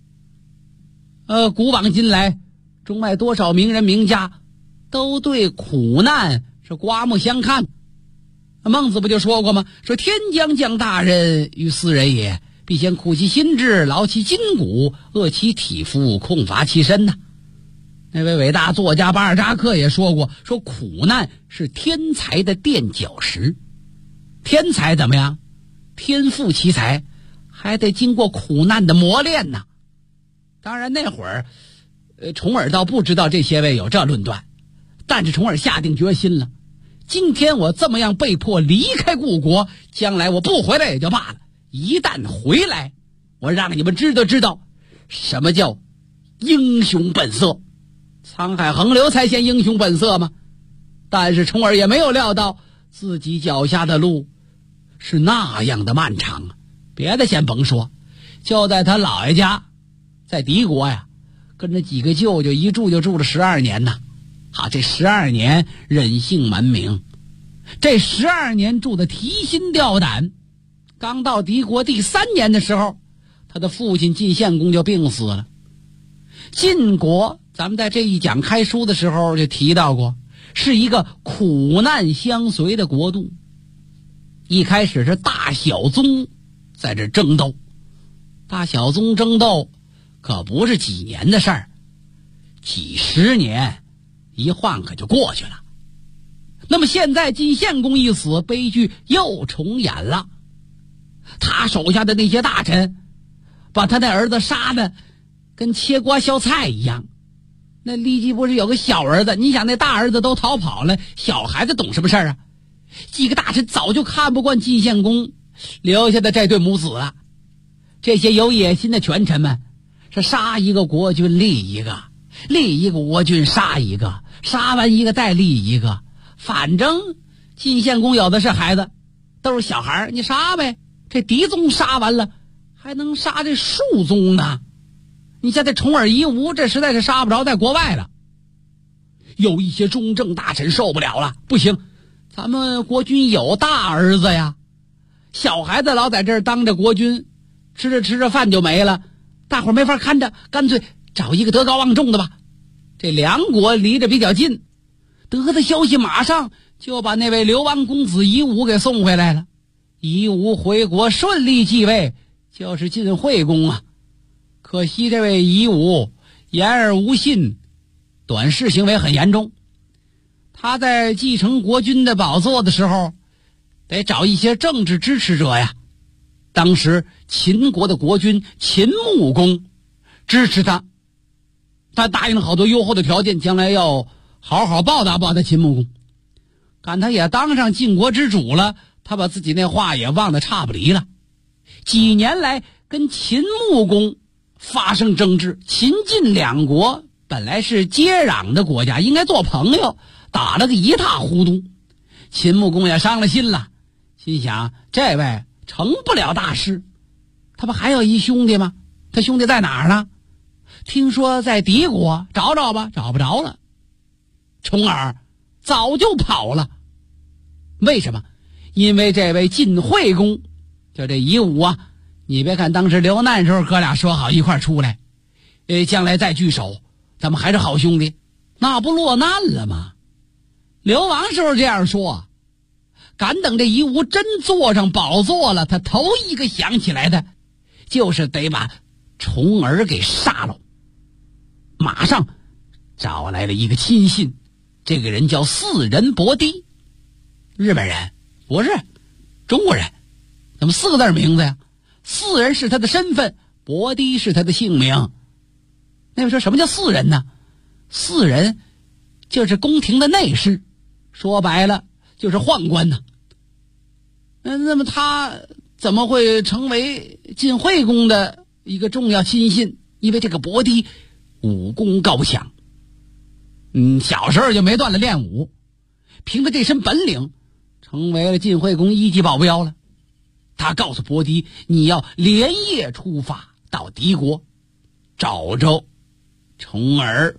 古往今来，中外多少名人名家都对苦难是刮目相看。孟子不就说过吗？说天将降大任于斯人也，必先苦其心志，劳其筋骨，饿其体肤，空乏其身呐。那位伟大作家巴尔扎克也说过，说苦难是天才的垫脚石。天才怎么样？天赋奇才，还得经过苦难的磨练呢。当然那会儿重耳倒不知道这些位有这论断，但是重耳下定决心了，今天我这么样被迫离开故国，将来我不回来也就罢了，一旦回来，我让你们知道什么叫英雄本色。沧海横流才现英雄本色吗？但是重耳也没有料到自己脚下的路是那样的漫长啊！别的先甭说，就在他姥爷家，在敌国呀，跟着几个舅舅一住就住了12年呐。好，这12年忍性蛮名，这12年住的提心吊胆。刚到敌国第3年的时候，他的父亲晋献公就病死了。晋国咱们在这一讲开书的时候就提到过，是一个苦难相随的国度。一开始是大小宗在这争斗，大小宗争斗可不是几年的事儿，几十年一晃可就过去了。那么现在晋献公一死，悲剧又重演了。他手下的那些大臣把他那儿子杀的跟切瓜削菜一样。那骊姬不是有个小儿子，你想那大儿子都逃跑了，小孩子懂什么事儿啊？几个大臣早就看不惯晋献公留下的这对母子了。这些有野心的权臣们是杀一个国君立一个，立一个国君杀一个，杀完一个再立一个，反正晋献公有的是孩子，都是小孩，你杀呗。这嫡宗杀完了，还能杀这庶宗呢？你像这重耳夷吾，这实在是杀不着，在国外了。有一些中正大臣受不了了，不行，咱们国君有大儿子呀，小孩子老在这儿当着国君，吃着饭就没了，大伙儿没法看着，干脆找一个德高望重的吧。这梁国离着比较近，得的消息马上就把那位流亡公子夷吾给送回来了。夷吾回国顺利继位，就是晋惠公啊。可惜这位夷吾言而无信，短视行为很严重。他在继承国君的宝座的时候，得找一些政治支持者呀。当时秦国的国君秦穆公支持他，他答应了好多优厚的条件，将来要好好报答秦穆公。赶他也当上晋国之主了，他把自己那话也忘得差不离了。几年来跟秦穆公发生争执，秦晋两国本来是接壤的国家，应该做朋友，打了个一塌糊涂。秦穆公也伤了心了，心想这位成不了大事，他不还有一兄弟吗？他兄弟在哪儿呢？听说在敌国，找找吧，找不着了。重耳早就跑了。为什么？因为这位晋惠公，就这夷吾啊，你别看当时流难时候哥俩说好一块出来，将来再聚首，咱们还是好兄弟，那不落难了吗？流亡时候这样说，敢等这夷吾真坐上宝座了，他头一个想起来的就是得把重耳给杀了。马上找来了一个亲信，这个人叫四人伯堤。日本人不是中国人，怎么4个字名字呀？四人是他的身份，伯堤是他的姓名。那位说什么叫四人呢？四人就是宫廷的内侍，说白了就是宦官呢。那么他怎么会成为晋惠公的一个重要亲信？因为这个伯堤武功高强，小时候就没断了练武，凭着这身本领成为了晋惠公1级保镖了。他告诉伯堤，你要连夜出发到敌国，找着重耳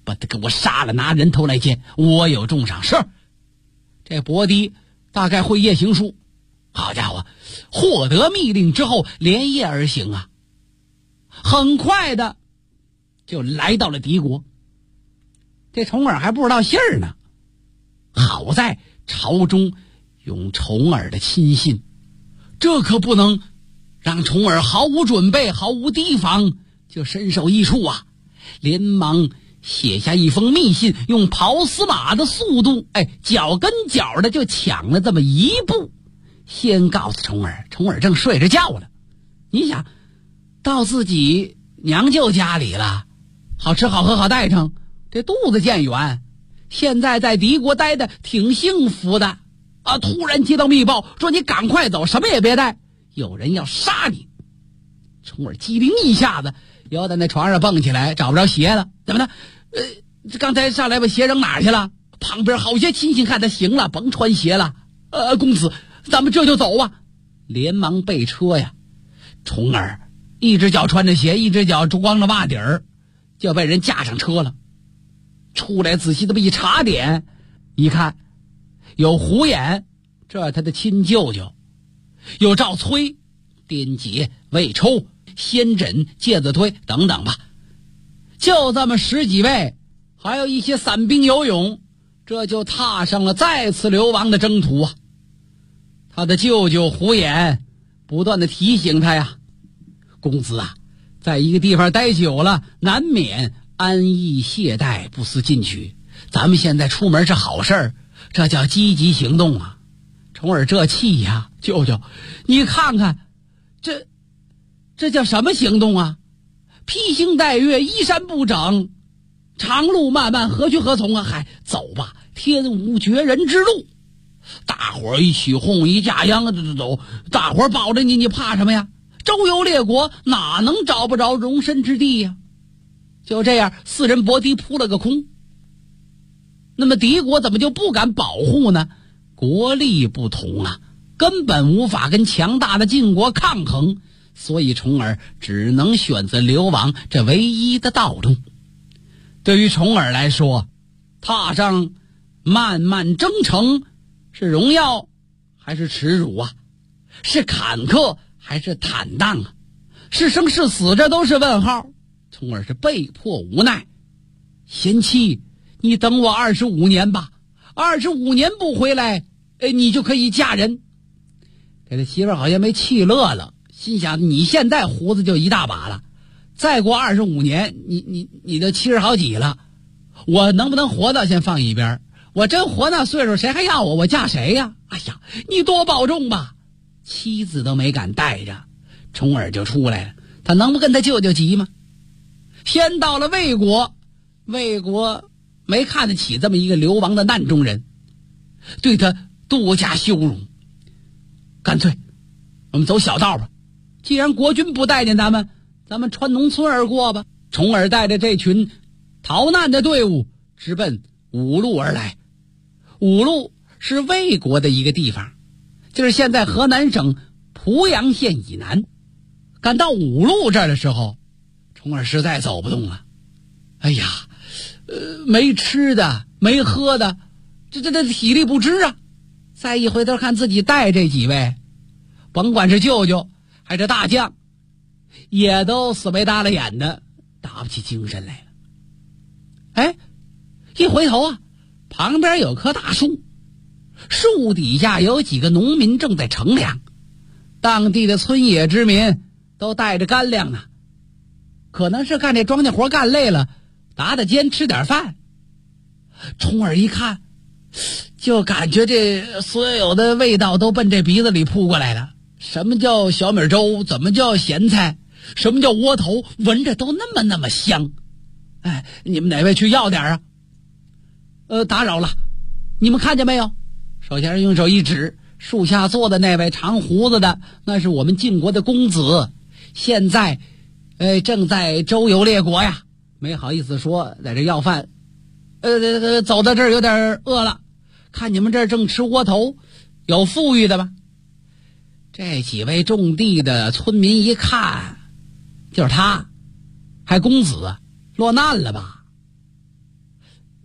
把他给我杀了，拿人头来见，我有重赏。是，这伯狄大概会夜行术，好家伙，获得密令之后连夜而行啊，很快的就来到了敌国。这重耳还不知道信儿呢，好在朝中用重耳的亲信，这可不能让重耳毫无准备毫无提防就身首异处啊，连忙写下一封密信，用跑死马的速度，脚跟脚的就抢了这么一步，先告诉重耳。重耳正睡着觉了，你想到自己娘舅家里了，好吃好喝好待成，这肚子见圆，现在在敌国待的挺幸福的啊！突然接到密报说你赶快走，什么也别带，有人要杀你。重耳机灵一下子又在那床上蹦起来，找不着鞋了，怎么的？刚才上来把鞋扔哪儿去了？旁边好些亲戚看他行了，甭穿鞋了。公子，咱们这就走啊！连忙备车呀。重耳一只脚穿着鞋，一只脚光着袜底儿，就被人架上车了。出来仔细这么一查点，一看有胡衍，这他的亲舅舅；有赵崔、颠杰、魏抽、先轸、介子推等等吧，就这么10几位，还有一些散兵游勇，这就踏上了再次流亡的征途啊。他的舅舅胡衍不断的提醒他呀，公子啊，在一个地方待久了，难免安逸懈怠，不思进取。咱们现在出门是好事儿，这叫积极行动啊。重耳这气呀，舅舅，你看看，这叫什么行动啊？披星戴月，衣衫不整，长路漫漫，何去何从啊？嗨，走吧，天无绝人之路。大伙儿一起哄，一架秧走，大伙儿保着你，你怕什么呀？周游列国，哪能找不着容身之地呀？就这样，4人伯狄扑了个空。那么敌国怎么就不敢保护呢？国力不同啊，根本无法跟强大的晋国抗衡，所以重耳只能选择流亡这唯一的道路。对于重耳来说，踏上漫漫征程，是荣耀还是耻辱啊？是坎坷还是坦荡啊？是生是死，这都是问号。重耳是被迫无奈，贤妻，你等我25年吧，25年不回来，你就可以嫁人。这个媳妇好像没气乐了，心想你现在胡子就一大把了，再过25年，你都70好几了，我能不能活到先放一边，我真活那岁数，谁还要我？我嫁谁呀？哎呀，你多保重吧。妻子都没敢带着，重耳就出来了。他能不跟他舅舅急吗？先到了魏国，魏国没看得起这么一个流亡的难中人，对他多加羞辱。干脆我们走小道吧，既然国君不待见咱们穿农村而过吧。重耳带着这群逃难的队伍直奔五路而来。五路是魏国的一个地方，就是现在河南省濮阳县以南。赶到五路这儿的时候，重耳实在走不动了。哎呀，没吃的没喝的，这体力不支啊。再一回头看自己带这几位，甭管是舅舅还是大将，也都死眉耷拉眼的，打不起精神来了。一回头啊，旁边有棵大树，树底下有几个农民正在乘凉，当地的村野之民都带着干粮呢，可能是干这庄稼活干累了，打打尖吃点饭。重耳一看，就感觉这所有的味道都奔这鼻子里扑过来了。什么叫小米粥？怎么叫咸菜？什么叫窝头？闻着都那么香。你们哪位去要点啊？打扰了，你们看见没有？首先用手一指，树下坐的那位长胡子的，那是我们晋国的公子，现在正在周游列国呀，没好意思说在这要饭。走到这儿有点饿了，看你们这儿正吃窝头，有富裕的吗？这几位种地的村民一看，就是他，还公子，落难了吧？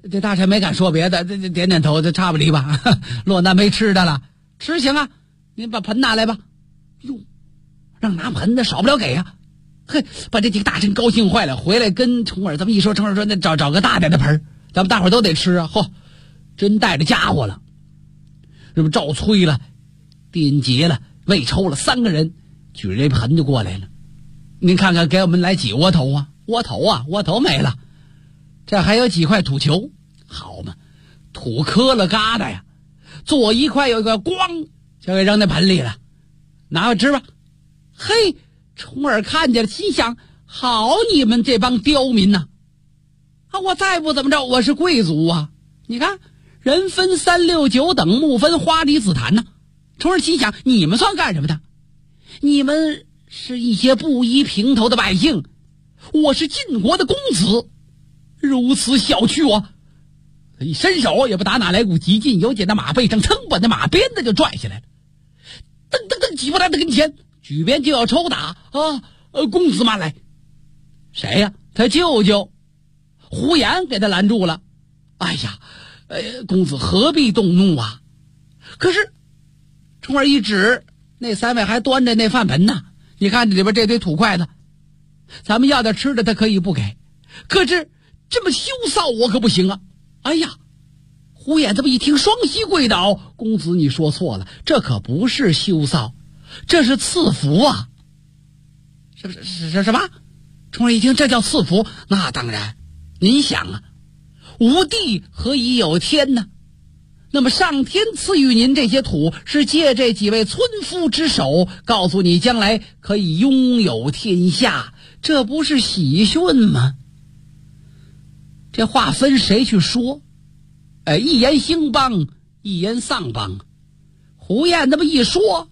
这大臣没敢说别的，这点点头，这差不离吧。落难没吃的了，吃行啊，您把盆拿来吧。哟，让拿盆的少不了给啊。嘿，把这几个大臣高兴坏了，回来跟重耳这么一说，重耳说那找个大点的盆，咱们大伙都得吃啊。嚯，真带着家伙了。这不赵崔了，丁杰了，魏抽了，3个人举着这盆就过来了。您看看给我们来几窝头啊？窝头没了，这还有几块土球，好嘛，土磕了疙瘩呀，左一块有一个咣就给扔在盆里了，拿回吃吧。嘿，重耳看见了，心想：好你们这帮刁民呐！我再不怎么着，我是贵族啊！你看，人分3、6、9等，木分花梨紫檀呐。重耳心想：你们算干什么的？你们是一些布衣平头的百姓，我是晋国的公子，如此小觑我。一伸手也不打哪来股急劲，由紧的马背上噌把那马鞭子就拽下来了，噔噔噔挤过他的跟前，举鞭就要抽打啊！公子慢来。谁呀？他舅舅胡言给他拦住了。哎呀，公子何必动怒啊？可是重耳一指，那3位还端着那饭盆呢，你看这里边这堆土块子，咱们要点吃的他可以不给，可是这么羞臊我可不行啊！哎呀，胡眼这么一听，双膝跪倒：公子你说错了，这可不是羞臊，这是赐福啊！什么？重耳一听这叫赐福，那当然，您想啊，无地何以有天呢？那么上天赐予您这些土，是借这几位村夫之手，告诉你将来可以拥有天下，这不是喜讯吗？这话分谁去说？一言兴邦，一言丧邦。胡彦这么一说，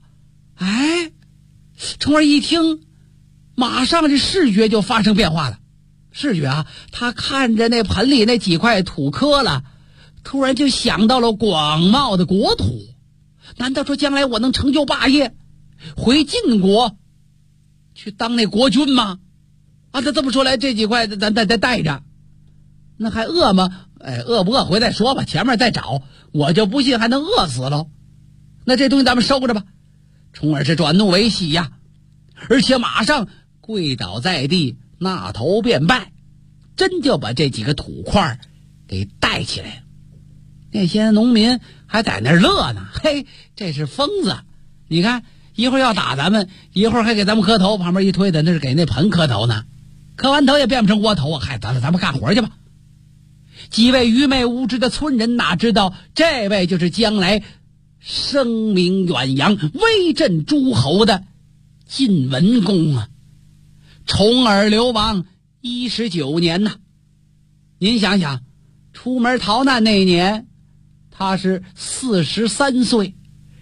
重耳一听，马上这视觉就发生变化了。视觉啊，他看着那盆里那几块土磕了，突然就想到了广袤的国土。难道说将来我能成就霸业，回晋国去当那国君吗？他这么说来，这几块咱得带着，那还饿吗？饿不饿回再说吧，前面再找，我就不信还能饿死了。那这东西咱们收着吧。重耳是转怒为喜呀，而且马上跪倒在地，纳头便拜，真就把这几个土块给带起来了。那些农民还在那儿乐呢，嘿，这是疯子！你看，一会儿要打咱们，一会儿还给咱们磕头，旁边一推的那是给那盆磕头呢，磕完头也变不成窝头啊！嗨，咱们干活去吧。几位愚昧无知的村人哪知道，这位就是将来声名远扬、威震诸侯的晋文公啊！重耳流亡19年呐，您想想，出门逃难那年他是43岁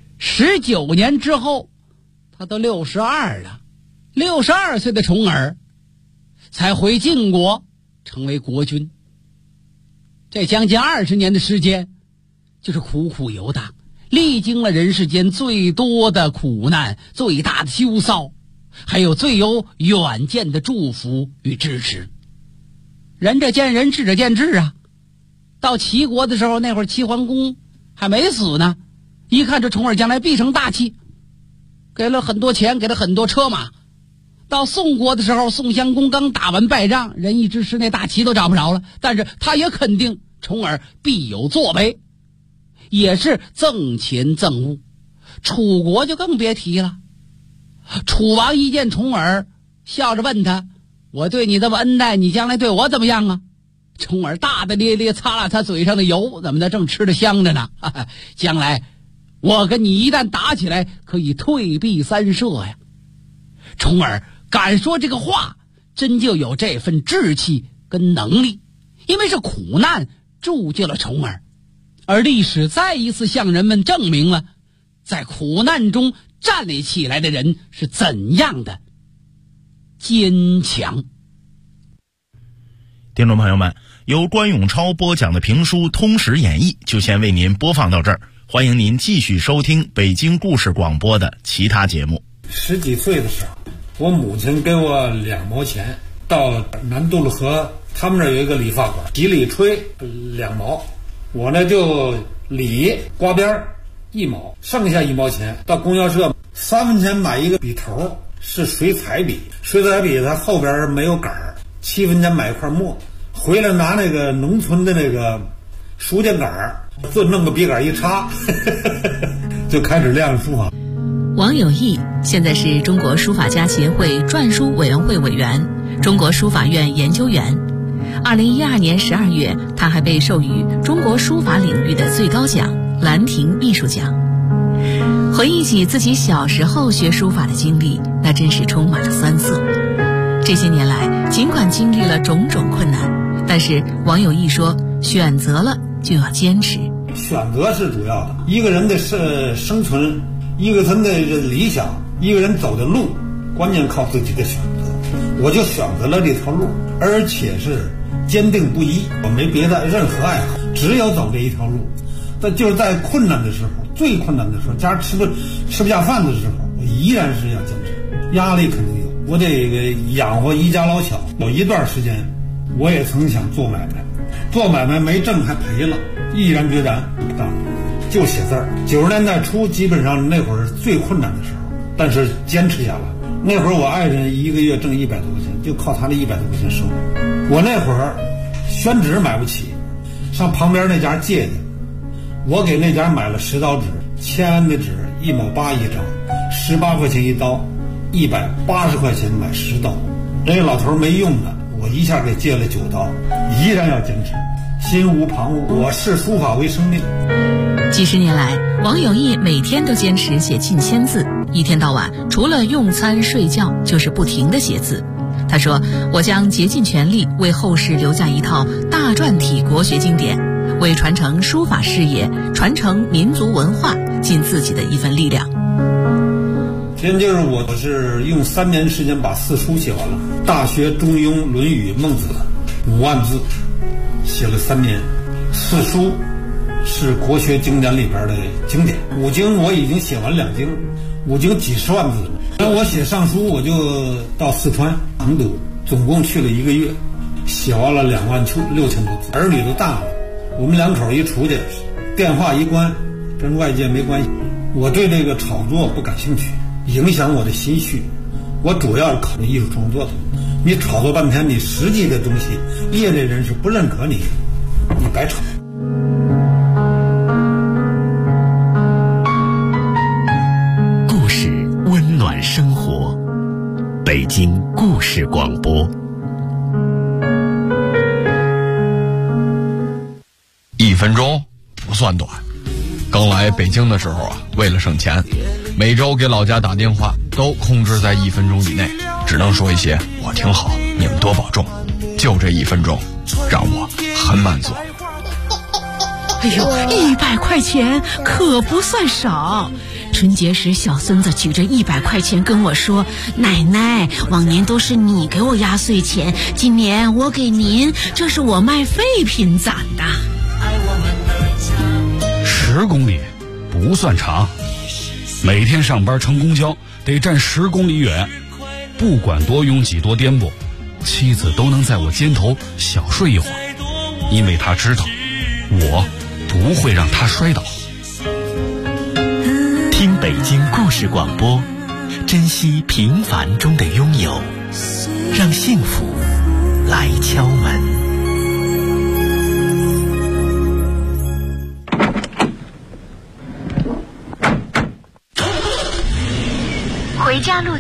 ，19年之后他都62了。62岁的重耳才回晋国成为国君。这将近20年的时间，就是苦苦游荡，历经了人世间最多的苦难、最大的羞臊，还有最有远见的祝福与支持。仁者见仁，智者见智啊。到齐国的时候，那会儿齐桓公还没死呢，一看这重耳将来必成大器，给了很多钱，给了很多车马。到宋国的时候，宋襄公刚打完败仗，仁义之师那大旗都找不着了，但是他也肯定重耳必有作为，也是赠钱赠物。楚国就更别提了，楚王一见重耳，笑着问他：我对你这么恩待，你将来对我怎么样啊？重耳大大咧咧擦了他嘴上的油，怎么的，正吃得香着呢。将来我跟你一旦打起来，可以退避三舍呀。重耳敢说这个话，真就有这份志气跟能力，因为是苦难铸就了重耳，而历史再一次向人们证明了，在苦难中站立起来的人是怎样的坚强。 听众朋友们，由关永超播讲的评书《通史演义》就先为您播放到这儿，欢迎您继续收听北京故事广播的其他节目。 10几岁的时候，我母亲给我2毛钱，到南渡路河他们这有一个理发馆，洗理吹2毛，我呢就理刮边1毛，剩下1毛钱到供销社3分钱买一个笔头，是水彩笔，水彩笔它后边没有杆儿，7分钱买一块墨，回来拿那个农村的那个书架杆儿，就弄个笔杆一插就开始练书法。 王有义现在是中国书法家协会篆书委员会委员、中国书法院研究员。2012年12月，他还被授予中国书法领域的最高奖兰亭秘书奖。回忆起自己小时候学书法的经历，那真是充满了酸涩。这些年来，尽管经历了种种困难，但是王有义说，选择了就要坚持。 选择是主要的，一个人的生存，一个人的理想，一个人走的路，关键靠自己的选择。我就选择了这条路，而且是坚定不移，我没别的任何爱好，只有走这一条路。但就是在困难的时候，最困难的时候，家吃不下饭的时候，我依然是要坚持。压力肯定有，我得养活一家老小。有一段时间，我也曾想做买卖，做买卖没挣还赔了，毅然决然就写字儿。90年代初，基本上那会儿是最困难的时候，但是坚持下来。那会儿我爱人一个月挣100多块钱，就靠他的100多块钱生活。我那会儿宣纸买不起，上旁边那家借的，我给那家买了10刀纸，签安的纸1毛8一张，18块钱一刀，180块钱买10刀。这个老头没用的，我一下给借了9刀，依然要坚持，心无旁骛，我视书法为生命。 几十年来，王有义每天都坚持写近1000字，一天到晚除了用餐睡觉就是不停地写字。他说，我将竭尽全力为后世留下一套大篆体国学经典，为传承书法事业、传承民族文化尽自己的一份力量。 今天就是我是用3年时间把4书写完了，《大学》《中庸》《论语》《孟子》5万字，写了3年。4书是国学经典里边的经典，5经我已经写完2经，5经几十万字。那我写上书，我就到四川成都，总共去了1个月，写完了26000多字。儿女都大了，我们2口一出去，电话一关，跟外界没关系。我对这个炒作不感兴趣，影响我的心绪。我主要是考虑艺术创作的。你炒作半天，你实际的东西，业内人士不认可你，你白炒。 故事温暖生活，北京故事广播。 1分钟不算短。刚来北京的时候啊，为了省钱，每周给老家打电话都控制在1分钟以内，只能说一些我挺好，你们多保重。就这1分钟，让我很满足。 哎呦，100块钱可不算少。春节时，小孙子举着100块钱跟我说：“奶奶，往年都是你给我压岁钱，今年我给您，这是我卖废品攒的。 ”10公里不算长，每天上班乘公交得站10公里远，不管多拥挤多颠簸，妻子都能在我肩头小睡一会儿，因为她知道我不会让她摔倒。 听北京故事广播，珍惜平凡中的拥有，让幸福来敲门。 回家路